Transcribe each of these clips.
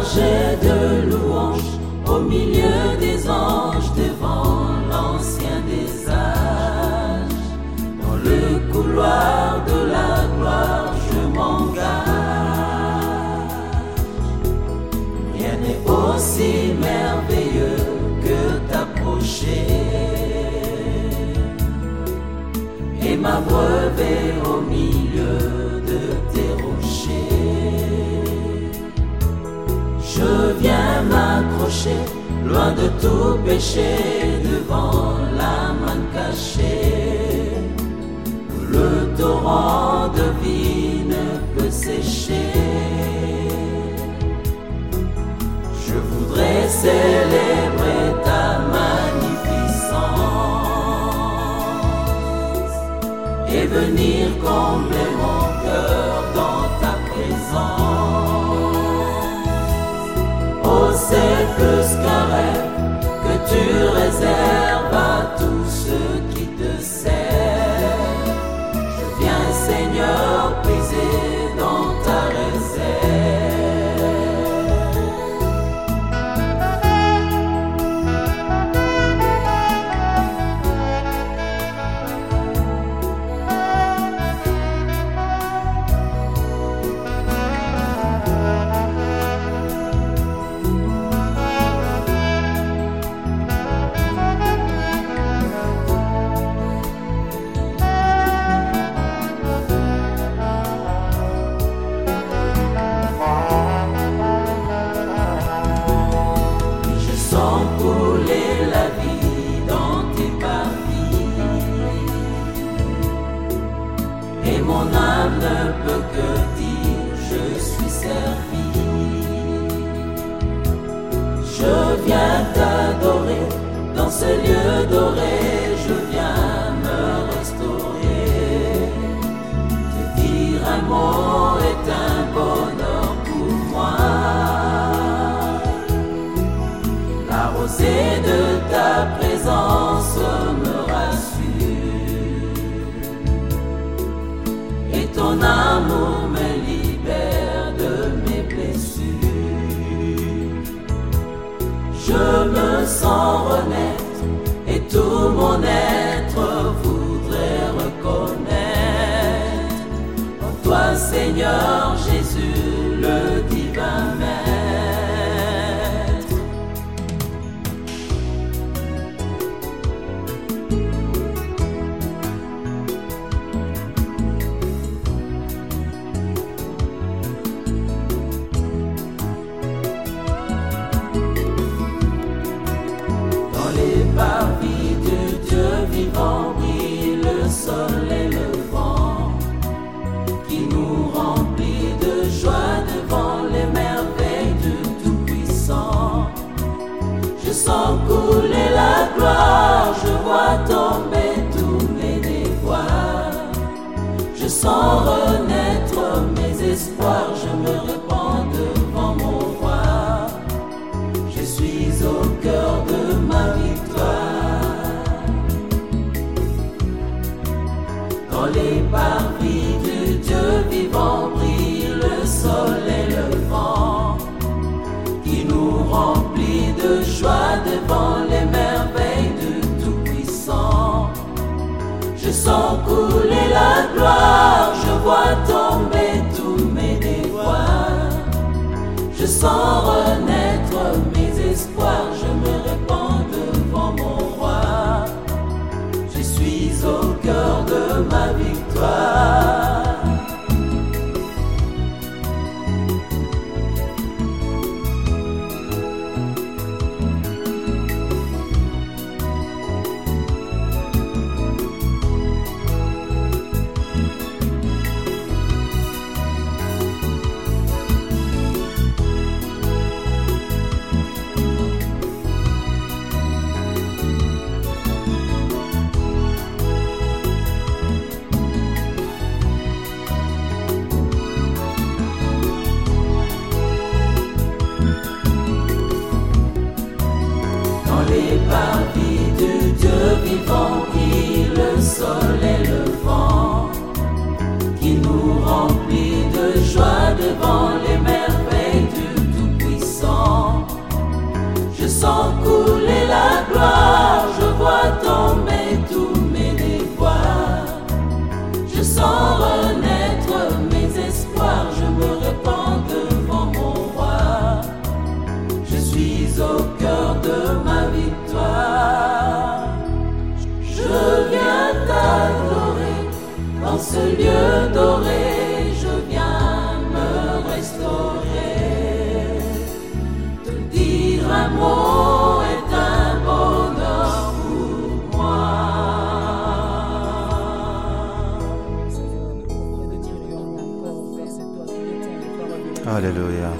chargé de louanges au milieu des anges devant l'ancien des âges. Dans le couloir de la gloire, je m'engage. Rien n'est aussi merveilleux que t'approcher et m'abreuver au milieu de tes rochers. Je viens m'accrocher loin de tout péché devant la manne cachée, où le torrent de vie ne peut sécher. Je voudrais célébrer ta magnificence et venir combler mon cœur dans ta présence. Oh, c'est plus qu'un rêve que tu réserves à tous ceux qui te servent. Je viens, Seigneur, puiser dans ta réserve. Couler la vie dans tes parvis, et mon âme ne peut que dire je suis servi. Je viens t'adorer dans ce lieu doré, je viens me restaurer. Te dire un mot est un bonheur pour moi. La rosée de ta présence me rassure, et ton amour me libère de mes blessures. Je me sens renaître et tout mon être voudrait reconnaître en toi, Seigneur Jésus, le divin Maître. Parvis de Dieu vivant brille le soleil levant, qui nous remplit de joie devant les merveilles du Tout-Puissant. Je sens couler la gloire, je vois tomber tous mes déboires. Je sens renaître mes espoirs, je me répands devant mon roi. Je suis au cœur de ma victoire. Dans les parvis de Dieu vivant brille le soleil levant, qui nous remplit de joie devant les merveilles du Tout-Puissant. Je sens couler la gloire, je vois tomber tous mes déboires. Je sens renaître mes espoirs, je me répands devant mon roi. Je suis au cœur de ma victoire. Alléluia.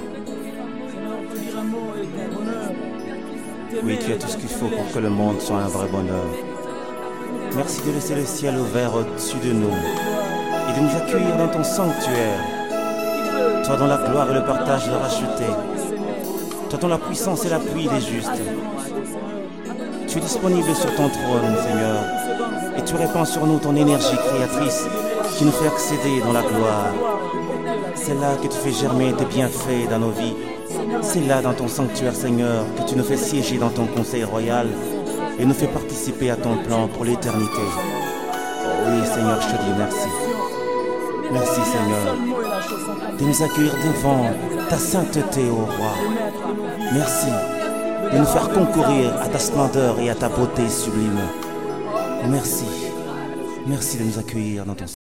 Oui, tu as tout ce qu'il faut pour que le monde soit un vrai bonheur. Merci de laisser le ciel ouvert au-dessus de nous et de nous accueillir dans ton sanctuaire. Toi dont la gloire et le partage de racheter. Toi dont la puissance et l'appui des justes. Tu es disponible sur ton trône, Seigneur, et tu répands sur nous ton énergie créatrice qui nous fait accéder dans la gloire. C'est là que tu fais germer tes bienfaits dans nos vies. C'est là dans ton sanctuaire, Seigneur, que tu nous fais siéger dans ton conseil royal et nous fais participer à ton plan pour l'éternité. Oh oui, Seigneur, je te dis merci. Merci, Seigneur, de nous accueillir devant ta sainteté, ô roi. Merci de nous faire concourir à ta splendeur et à ta beauté sublime. Merci. Merci de nous accueillir dans ton